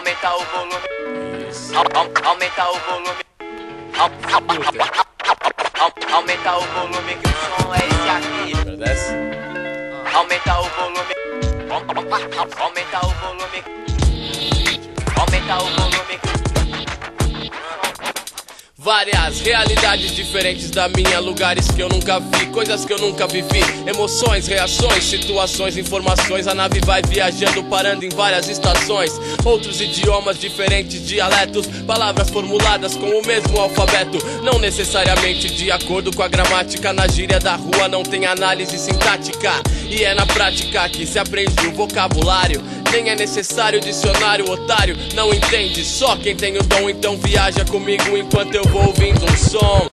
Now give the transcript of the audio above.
Aumenta o volume. Aumenta o volume. Aumenta o volume que o som é esse aqui. Desce. Aumenta o volume. Aumenta o volume. Aumenta o volume. Várias realidades diferentes da minha, lugares que eu nunca vi, coisas que eu nunca vivi, emoções, reações, situações, informações. A nave vai viajando, parando em várias estações. Outros idiomas, diferentes dialetos, palavras formuladas com o mesmo alfabeto, não necessariamente de acordo com a gramática. Na gíria da rua não tem análise sintática, e é na prática que se aprende o vocabulário. Nem é necessário dicionário, otário, não entende. Só quem tem o dom então viaja comigo enquanto eu vou ouvindo um som.